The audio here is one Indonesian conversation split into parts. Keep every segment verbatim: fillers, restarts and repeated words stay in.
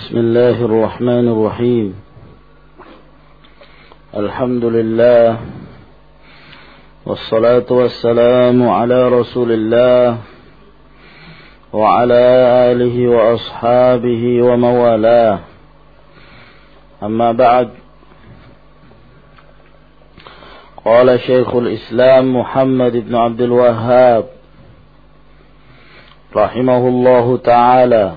بسم الله الرحمن الرحيم الحمد لله والصلاة والسلام على رسول الله وعلى آله وأصحابه وموالاه أما بعد قال شيخ الإسلام محمد بن عبد الوهاب رحمه الله تعالى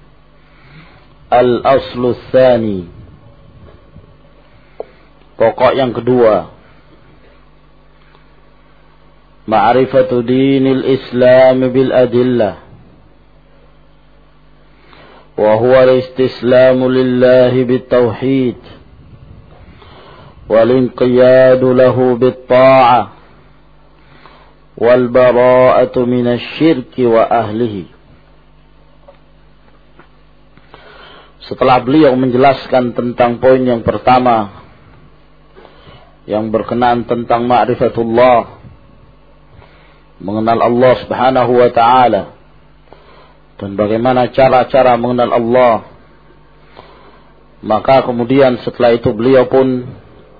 Al-aslu tsani, pokok yang kedua, ma'rifatu dinil Islam bil adillah wa huwa al-istislamu lillahi bit tauhid wal inqiyadu lahu bit ta'ah wal bara'atu minasy syirki wa ahlihi. Setelah beliau menjelaskan tentang poin yang pertama yang berkenaan tentang ma'rifatullah, mengenal Allah Subhanahu wa taala dan bagaimana cara-cara mengenal Allah, maka kemudian setelah itu beliau pun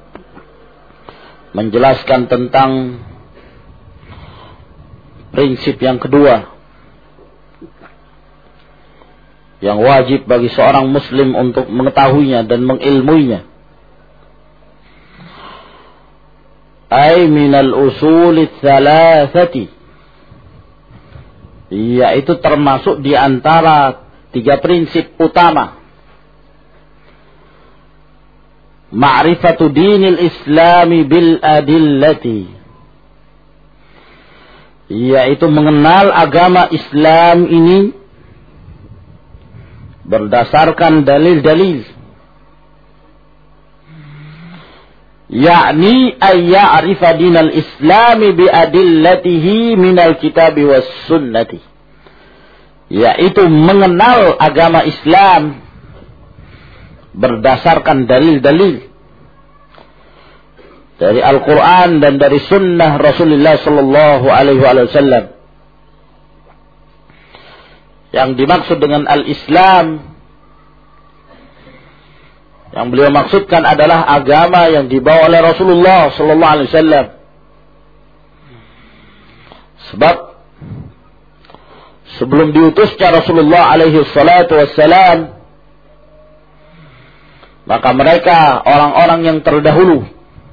menjelaskan tentang prinsip yang kedua yang wajib bagi seorang muslim untuk mengetahuinya dan mengilmuinya. Ay minal usul tsalatsati, yaitu termasuk di antara tiga prinsip utama. Ma'rifatu dinil islami bil adillati, yaitu mengenal agama Islam ini berdasarkan dalil-dalil, yakni ay ya'rifa dinal islami bi adillatihi minal kitabi was sunnati, yaitu mengenal agama Islam berdasarkan dalil-dalil dari Al-Quran dan dari sunnah Rasulullah sallallahu alaihi wasallam. Yang dimaksud dengan al-Islam, yang beliau maksudkan adalah agama yang dibawa oleh Rasulullah sallallahu alaihi wasallam. Sebab sebelum diutusnya Rasulullah alaihi salatu wassalam, maka mereka orang-orang yang terdahulu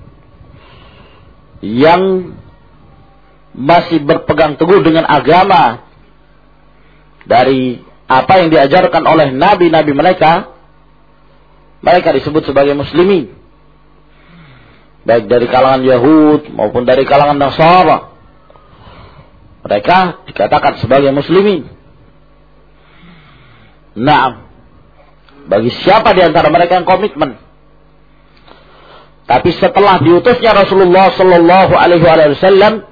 yang masih berpegang teguh dengan agama dari apa yang diajarkan oleh nabi-nabi mereka, mereka disebut sebagai muslimin, baik dari kalangan Yahud maupun dari kalangan Nasara. Mereka dikatakan sebagai muslimin. Naam, bagi siapa di antara mereka yang komitmen. Tapi setelah diutusnya Rasulullah sallallahu alaihi wasallam,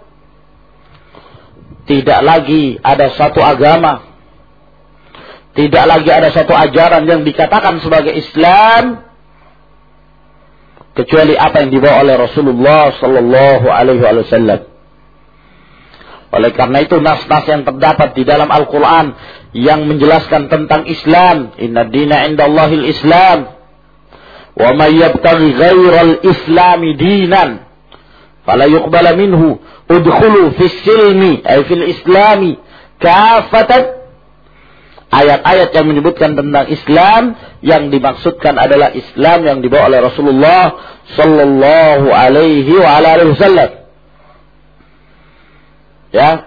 tidak lagi ada satu agama, tidak lagi ada satu ajaran yang dikatakan sebagai Islam kecuali apa yang dibawa oleh Rasulullah sallallahu alaihi wasallam. Oleh karena itu nas-nas yang terdapat di dalam Al-Quran yang menjelaskan tentang Islam, inna dina indallahil Islam, wa may yabtaghi ghairal islami dinan fala yuqbala minhu udkhulu fis silmi ay fil islami kafatan. Ayat-ayat yang menyebutkan tentang Islam yang dimaksudkan adalah Islam yang dibawa oleh Rasulullah sallallahu alaihi wa alihi wasallam. Ya.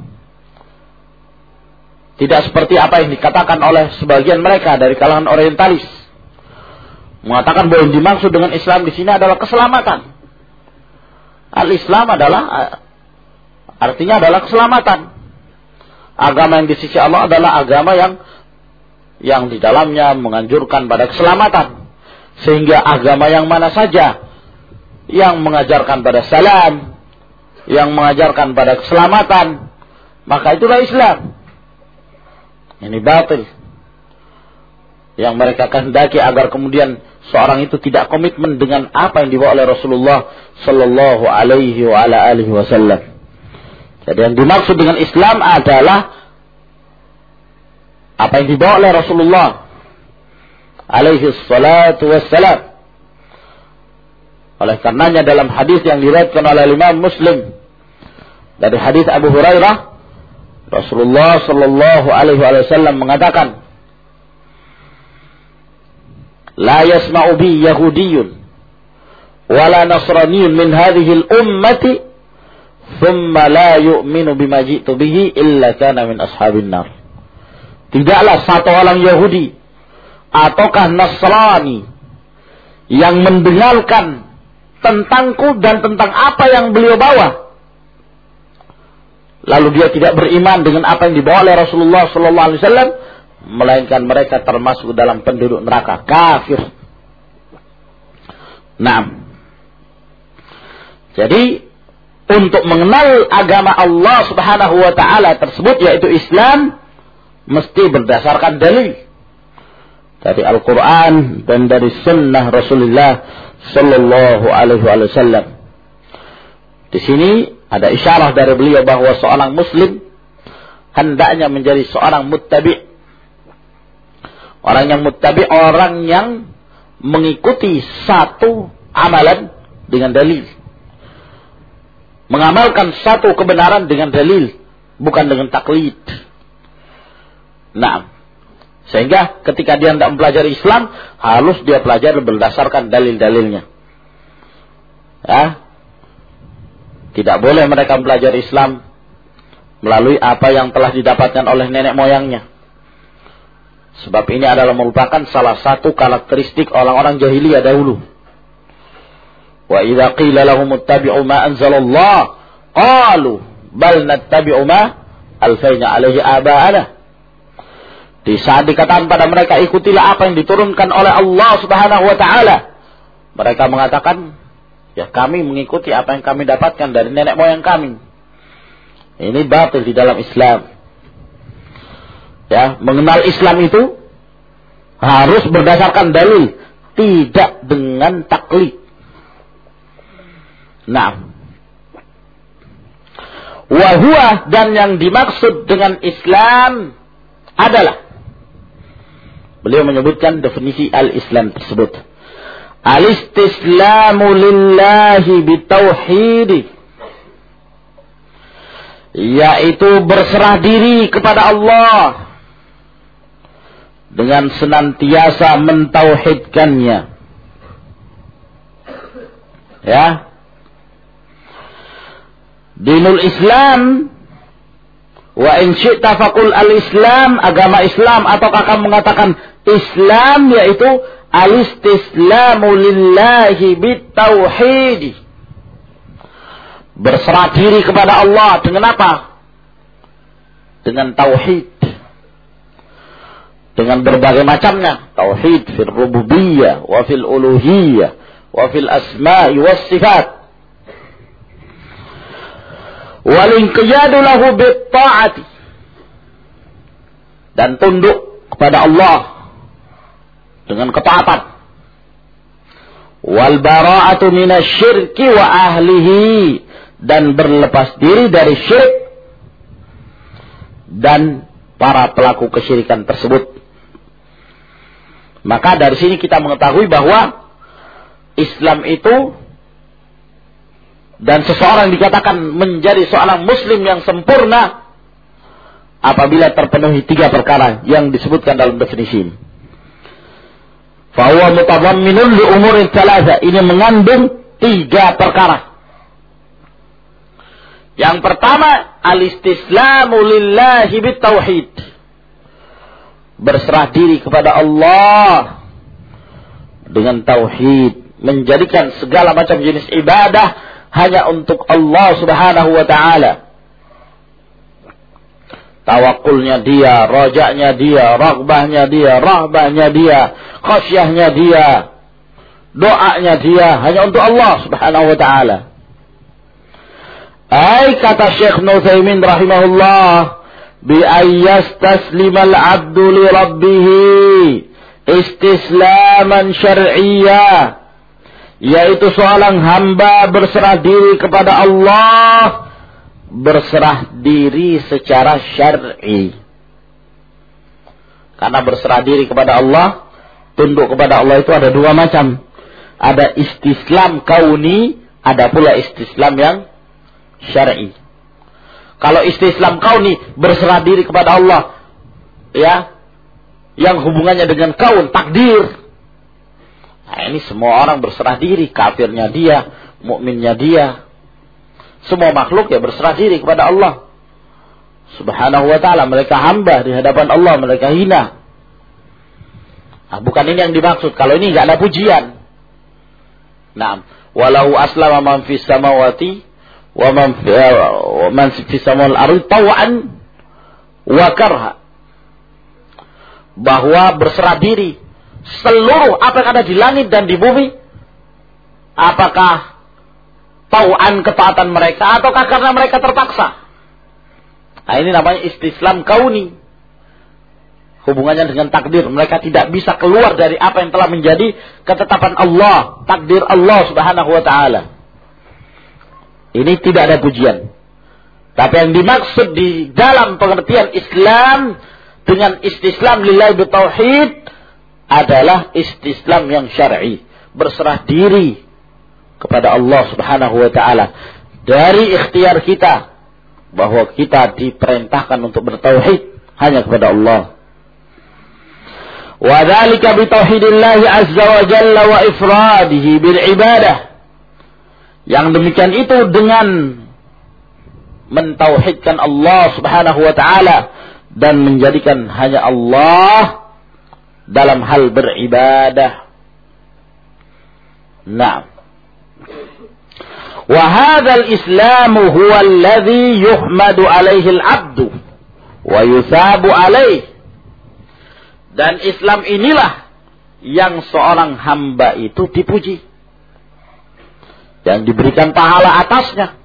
Tidak seperti apa yang dikatakan oleh sebagian mereka dari kalangan orientalis, mengatakan bahwa yang dimaksud dengan Islam di sini adalah keselamatan. Al-Islam adalah artinya adalah keselamatan. Agama yang di sisi Allah adalah agama yang yang di dalamnya menganjurkan pada keselamatan. Sehingga agama yang mana saja yang mengajarkan pada salam, yang mengajarkan pada keselamatan, maka itulah Islam. Ini batil. Yang mereka kehendaki agar kemudian seorang itu tidak komitmen dengan apa yang dibawa oleh Rasulullah sallallahu alaihi wa ala alihi wasallam. Jadi yang dimaksud dengan Islam adalah apa yang dibawa oleh Rasulullah alaihi salatu wassalam. Oleh karenanya dalam hadis yang diriwayatkan oleh Imam Muslim dari hadis Abu Hurairah, Rasulullah sallallahu alaihi wasallam mengatakan, "La yasma'u bi yahudiyyun wala nasraniyyun min hadhihi al-ummati thumma la yu'minu bima ji'tu bihi illa kana min ashabin nar." Tidaklah satu orang Yahudi ataukah Nasrani yang mendengarkan tentangku dan tentang apa yang beliau bawa, lalu dia tidak beriman dengan apa yang dibawa oleh Rasulullah sallallahu alaihi wasallam, melainkan mereka termasuk dalam penduduk neraka, kafir. Nah, jadi untuk mengenal agama Allah Subhanahu wa taala tersebut, yaitu Islam, mesti berdasarkan dalil dari Al-Quran dan dari Sunnah Rasulullah Sallallahu Alaihi Wasallam. Di sini ada isyarah dari beliau bahwa seorang Muslim hendaknya menjadi seorang muttabi. Orang yang muttabi, orang yang mengikuti satu amalan dengan dalil, mengamalkan satu kebenaran dengan dalil, bukan dengan taklid. Nah, sehingga ketika dia hendak mempelajari Islam, harus dia pelajari berdasarkan dalil-dalilnya. Ya. Tidak boleh mereka mempelajari Islam melalui apa yang telah didapatkan oleh nenek moyangnya. Sebab ini adalah merupakan salah satu karakteristik orang-orang jahiliyah dahulu. Wa idza qila lahum ittabi'u ma anzalallah qalu bal nattabi'u ma alfayna alaihi aba'ana. Di saat dikatakan pada mereka, ikutilah apa yang diturunkan oleh Allah Subhanahu wa taala, mereka mengatakan, ya kami mengikuti apa yang kami dapatkan dari nenek moyang kami. Ini batil di dalam Islam. Ya, mengenal Islam itu harus berdasarkan dalil, tidak dengan taklid. Nah, wa huwa, dan yang dimaksud dengan Islam adalah, beliau menyebutkan definisi al-Islam tersebut. Al-istislamu lillahi bitauhid, yaitu berserah diri kepada Allah dengan senantiasa mentauhidkannya. Ya. Dinul Islam, wa in syi'ta faqul al-Islam, agama Islam, ataukah kamu mengatakan Islam, yaitu al-istislamu lillahi bitauhid, berserah diri kepada Allah dengan apa? Dengan tauhid, dengan berbagai macamnya. Tauhid fil rububiyyah wa fil uluhiyyah wa fil asma'i was sifat, wal inqiyadu lahu bit ta'ati, dan tunduk kepada Allah dengan ketaatan. Wal bara'atu minasyirki wa ahlihi, dan berlepas diri dari syirik dan para pelaku kesyirikan tersebut. Maka dari sini kita mengetahui bahwa Islam itu, dan seseorang dikatakan menjadi seorang muslim yang sempurna apabila terpenuhi tiga perkara yang disebutkan dalam definisi ini. Fahuwa mutadamminun li umurin thalatha, ini mengandung tiga perkara. Yang pertama, al-istislamu lillahi bitauhid, berserah diri kepada Allah dengan tauhid, menjadikan segala macam jenis ibadah hanya untuk Allah Subhanahu wa ta'ala. Tawakulnya dia, rojaknya dia, raghbahnya dia, rahbahnya dia, khasyahnya dia, doanya dia hanya untuk Allah Subhanahu wa ta'ala. Ay, kata Syekh Nutsaimin rahimahullah, bi ayyastaslimal abdu li rabbih istislaman syar'iyyah, yaitu seorang hamba berserah diri kepada Allah, berserah diri secara syar'i. Karena berserah diri kepada Allah tunduk kepada Allah itu ada dua macam. Ada istislam kauni, ada pula istislam yang syar'i. Kalau istislam kauni, berserah diri kepada Allah, ya, yang hubungannya dengan kaun, takdir. Nah, ini semua orang berserah diri, kafirnya dia, mukminnya dia. Semua makhluk ya berserah diri kepada Allah Subhanahu wa ta'ala. Mereka hamba di hadapan Allah, mereka hina. Nah, bukan ini yang dimaksud. Kalau ini enggak ada pujian. Nah, walau aslama man fis samawati wa man fi wa man fis samawati ardi taw'an wa karha. Bahwa berserah diri seluruh apa yang ada di langit dan di bumi, apakah tau'an ketaatan mereka ataukah karena mereka terpaksa. Nah, ini namanya istislam kauni. Hubungannya dengan takdir. Mereka tidak bisa keluar dari apa yang telah menjadi ketetapan Allah, takdir Allah Subhanahu wa ta'ala. Ini tidak ada pujian. Tapi yang dimaksud di dalam pengertian Islam dengan istislam lillahi bitauhid adalah istislam yang syar'i, berserah diri kepada Allah Subhanahu wa ta'ala dari ikhtiar kita, bahwa kita diperintahkan untuk bertauhid hanya kepada Allah. Wa dzalika bi tauhidillah azza wa jalla wa ifradihi bil ibadah. Yang demikian itu dengan mentauhidkan Allah Subhanahu wa ta'ala dan menjadikan hanya Allah dalam hal beribadah. Nah, wa hadzal islamu huwa alladhi yuhmadu alaihi al-'abdu wa yusabu alaihi. Dan Islam inilah yang seorang hamba itu dipuji, yang diberikan pahala atasnya.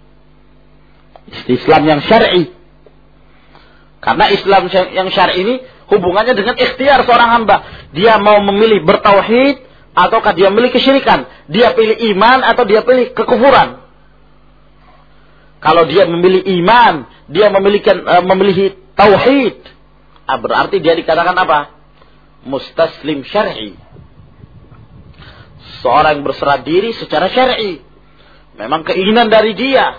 Islam yang syar'i. Karena Islam yang syar'i ini hubungannya dengan ikhtiar seorang hamba. Dia mau memilih bertauhid ataukah dia memilih kesyirikan. Dia pilih iman atau dia pilih kekufuran. Kalau dia memilih iman, dia memiliki uh, memilih tauhid, ah, berarti dia dikatakan apa? Mustaslim syar'i. Seorang yang berserah diri secara syar'i. Memang keinginan dari dia.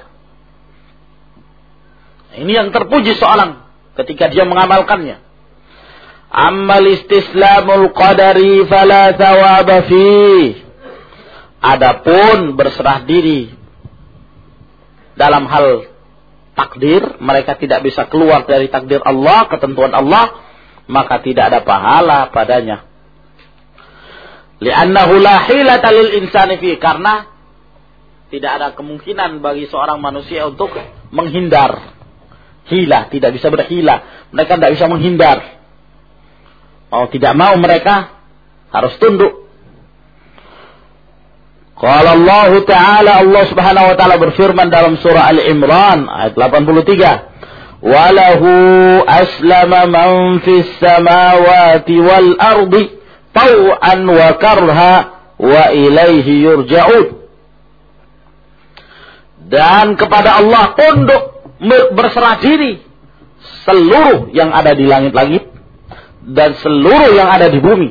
Ini yang terpuji seorang ketika dia mengamalkannya. Ammal istislamul qadari fala thawaba fi. Adapun berserah diri dalam hal takdir, mereka tidak bisa keluar dari takdir Allah, ketentuan Allah, maka tidak ada pahala padanya. Li'annahu la hilata lil insani fi, karena tidak ada kemungkinan bagi seorang manusia untuk menghindar. Hilah, tidak bisa berhilah. Mereka tidak bisa menghindar. Mau tidak mau mereka harus tunduk. Qala Allah Ta'ala, Allah Subhanahu wa ta'ala berfirman dalam surah Al-Imran ayat delapan puluh tiga. Walahu aslama man fis samawati wal ardi taw'an wa karha wa ilaihi yurja'un. Dan kepada Allah tunduk, berserah diri seluruh yang ada di langit-langit dan seluruh yang ada di bumi.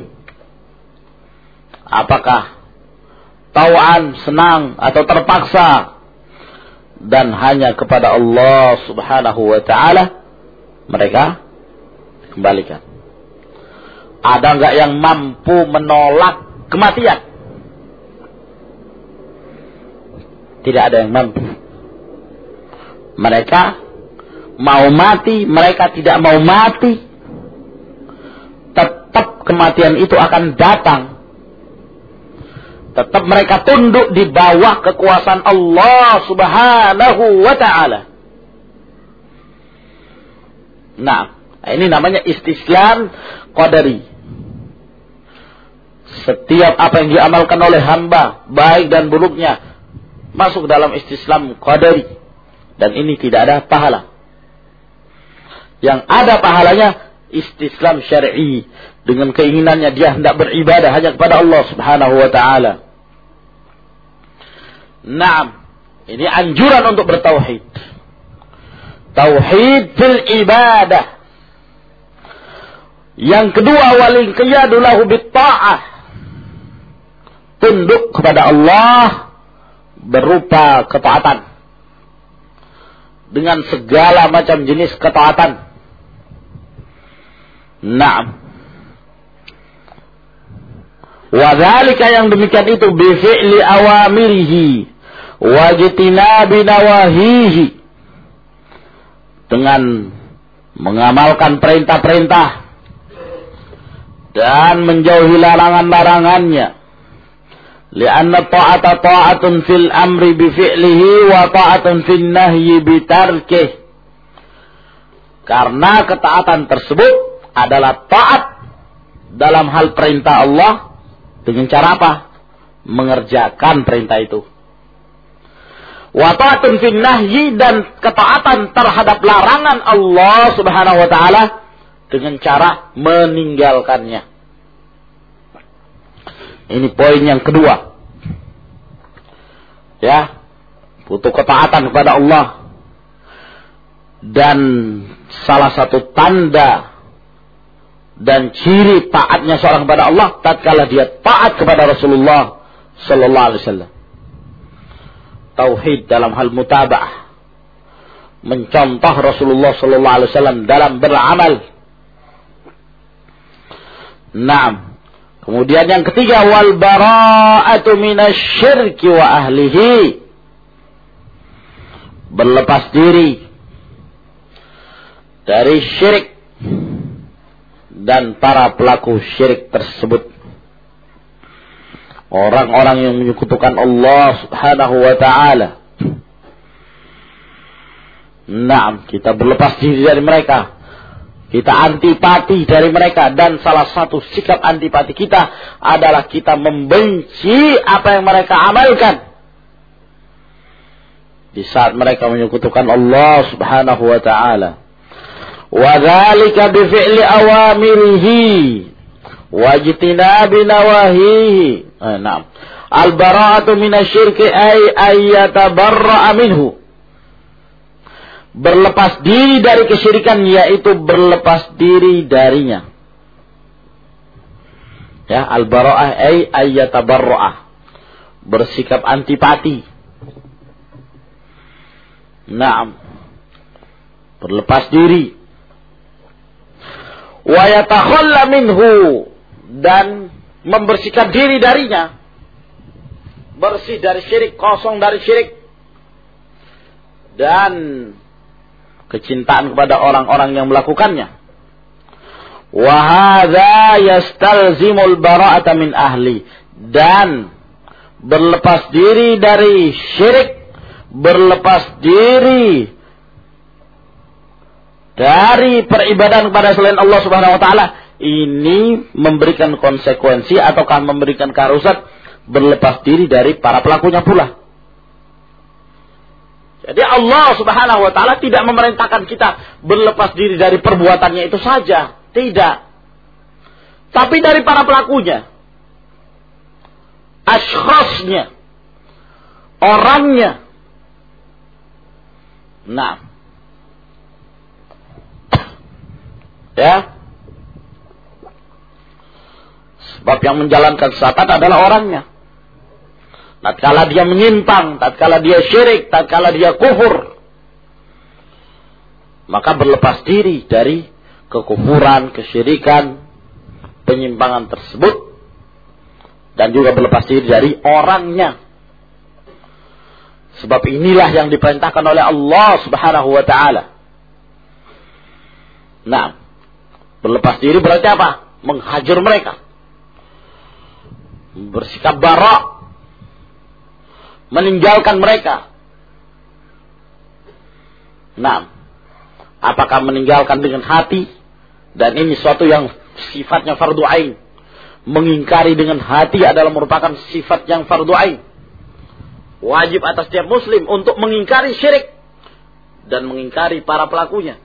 Apakah tauan, senang atau terpaksa, dan hanya kepada Allah Subhanahu wa ta'ala mereka dikembalikan. Ada enggak yang mampu menolak kematian? Tidak ada yang mampu. Mereka mau mati, mereka tidak mau mati, tetap kematian itu akan datang. Tetap mereka tunduk di bawah kekuasaan Allah Subhanahu wa ta'ala. Nah, ini namanya istislam qadari. Setiap apa yang diamalkan oleh hamba, baik dan buruknya, masuk dalam istislam qadari. Dan ini tidak ada pahala. Yang ada pahalanya istislam syar'i, dengan keinginannya dia hendak beribadah hanya kepada Allah Subhanahu wa ta'ala. Naam, ini anjuran untuk bertauhid. Tauhid fil ibadah. Yang kedua, wal inqiyadu lahu bit-ta'ah. Tunduk kepada Allah berupa ketaatan. Dengan segala macam jenis ketaatan. Naam. Wa dzalika, yang demikian itu, bi fi'li awamirihi wa jitinabi nawahihi. Dengan mengamalkan perintah-perintah dan menjauhi larangan-larangannya. Lianna ta'ata ta'atun fil amri bi fi'lihi wa ta'atun fil nahyi bi tarkih. Karena ketaatan tersebut adalah taat dalam hal perintah Allah dengan cara apa? Mengerjakan perintah itu. Wa ta'atun fil nahyi, dan ketaatan terhadap larangan Allah Subhanahu wa taala dengan cara meninggalkannya. Ini poin yang kedua. Ya, butuh ketaatan kepada Allah. Dan salah satu tanda dan ciri taatnya seorang kepada Allah tatkala dia taat kepada Rasulullah sallallahu alaihi wasallam. Tauhid dalam hal mutaba'ah, mencontoh Rasulullah sallallahu alaihi wasallam dalam beramal. Naam. Kemudian yang ketiga, wal bara'atu minasyirki wa ahlihi. Berlepas diri dari syirik dan para pelaku syirik tersebut. Orang-orang yang menyekutukan Allah Subhanahu wa ta'ala. Naam, kita berlepas diri dari mereka. Kita antipati dari mereka. Dan salah satu sikap antipati kita adalah kita membenci apa yang mereka amalkan. Di saat mereka menyekutukan Allah Subhanahu wa ta'ala. Wa dzalika bi fi'li awamirihi wa ijtinabi nawahihi. Eh, naam. Al-bara'atu minasyirki ay ayyatabarra'a minhu. Berlepas diri dari kesyirikan, yaitu berlepas diri darinya. Ya, al-bara'ah ay ayyatabarra'a. Bersikap antipati. Naam. Berlepas diri. Wa yatakhalla minhu, dan membersihkan diri darinya. Bersih dari syirik, kosong dari syirik. Dan kecintaan kepada orang-orang yang melakukannya. Wa hadza yastalzimul bara'ata min ahli, dan berlepas diri dari syirik, berlepas diri dari peribadahan kepada selain Allah Subhanahu wa taala, ini memberikan konsekuensi ataukah memberikan keharusan berlepas diri dari para pelakunya pula. Jadi Allah Subhanahu wa taala tidak memerintahkan kita berlepas diri dari perbuatannya itu saja, tidak. Tapi dari para pelakunya, asyrasnya, orangnya. Nah, ya, sebab yang menjalankan kesesatan adalah orangnya. Tatkala dia menyimpang, tatkala dia syirik, tatkala dia kufur, maka berlepas diri dari kekufuran, kesyirikan, penyimpangan tersebut, dan juga berlepas diri dari orangnya. Sebab inilah yang diperintahkan oleh Allah Subhanahu wa taala. Nah, berlepas diri berarti apa? Menghajar mereka. Bersikap bara', meninggalkan mereka. Nah, apakah meninggalkan dengan hati? Dan ini suatu yang sifatnya fardu ain. Mengingkari dengan hati adalah merupakan sifat yang fardu ain. Wajib atas setiap muslim untuk mengingkari syirik dan mengingkari para pelakunya.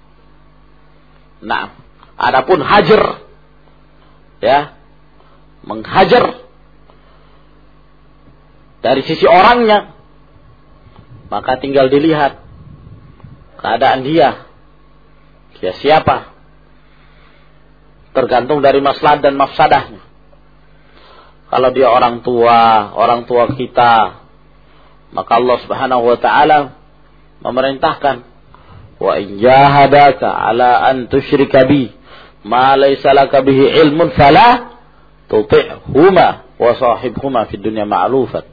Nah, adapun hajar, ya, menghajar dari sisi orangnya, maka tinggal dilihat keadaan dia, dia siapa, tergantung dari maslahat dan mafsadahnya. Kalau dia orang tua, orang tua kita, maka Allah Subhanahu wa taala memerintahkan, wa in jahadaka ala an tusyrika bi ma laysa laka bihi ilmun fala tuti'huma wa sahibhuma fid dunya ma'rufan.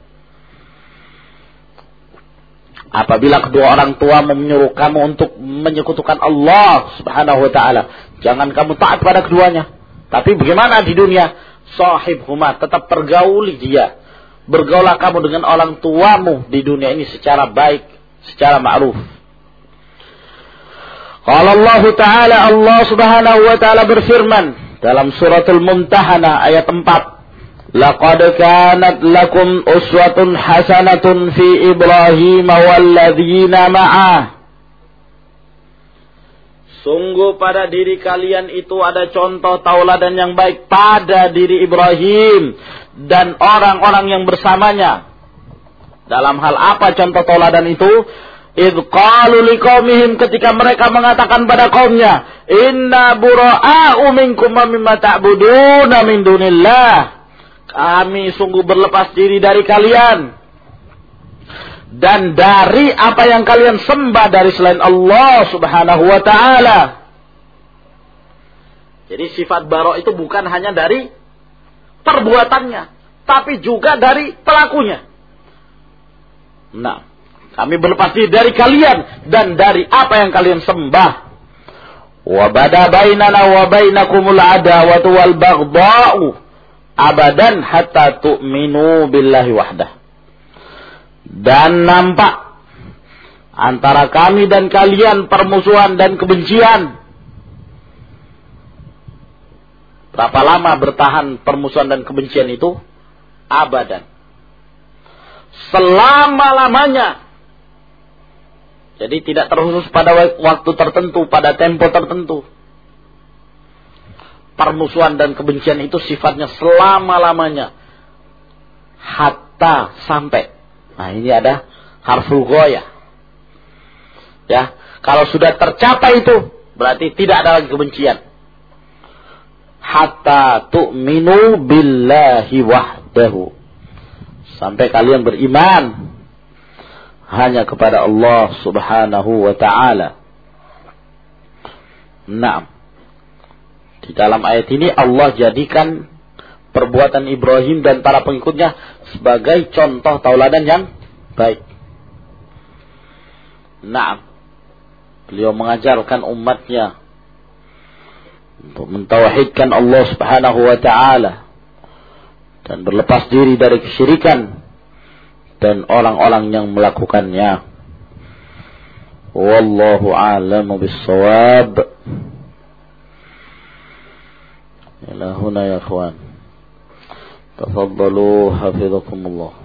Apabila kedua orang tua menyuruh kamu untuk menyekutukan Allah Subhanahu wa taala, jangan kamu taat pada keduanya. Tapi bagaimana di dunia? Sahibhuma, tetap pergauli dia. Bergaulah kamu dengan orang tuamu di dunia ini secara baik, secara ma'ruf. Qala Allah Ta'ala, Allah Subhanahu wa taala berfirman dalam suratul Mumtahanah ayat empat. Laqad kanat lakum uswatun hasanatun fi Ibrahim walladzina ma'ah. Sungguh pada diri kalian itu ada contoh tauladan yang baik pada diri Ibrahim dan orang-orang yang bersamanya. Dalam hal apa contoh tauladan itu? Idh qalu liqaumihim, ketika mereka mengatakan pada kaumnya, inna bura'a'u minkum wa mimma ta'buduna min dunillah. Kami sungguh berlepas diri dari kalian dan dari apa yang kalian sembah dari selain Allah Subhanahu wa taala. Jadi sifat bara' itu bukan hanya dari perbuatannya, tapi juga dari pelakunya. Nah, kami berlepas diri dari kalian dan dari apa yang kalian sembah. Wa bada bainana wa bainakumul adawatu wal baghdha'u abadan hatta tu'minu billahi wahdah. Dan nampak antara kami dan kalian permusuhan dan kebencian. Berapa lama bertahan permusuhan dan kebencian itu? Abadan. Selama-lamanya. Jadi tidak terkhusus pada waktu tertentu, pada tempo tertentu. Permusuhan dan kebencian itu sifatnya selama-lamanya. Hatta, sampai. Nah, ini ada harful ghayah. Ya, kalau sudah tercapai itu berarti tidak ada lagi kebencian. Hatta tu'minu billahi wahdahu. Sampai kalian beriman hanya kepada Allah Subhanahu wa taala. Naam. Di dalam ayat ini Allah jadikan perbuatan Ibrahim dan para pengikutnya sebagai contoh tauladan yang baik. Naam. Beliau mengajarkan umatnya untuk mentauhidkan Allah Subhanahu wa taala dan berlepas diri dari kesyirikan dan orang-orang yang melakukannya. Wallahu a'lamu bis-shawab. Ila huna ya ikhwan. Tafaddalu hafizakumullah.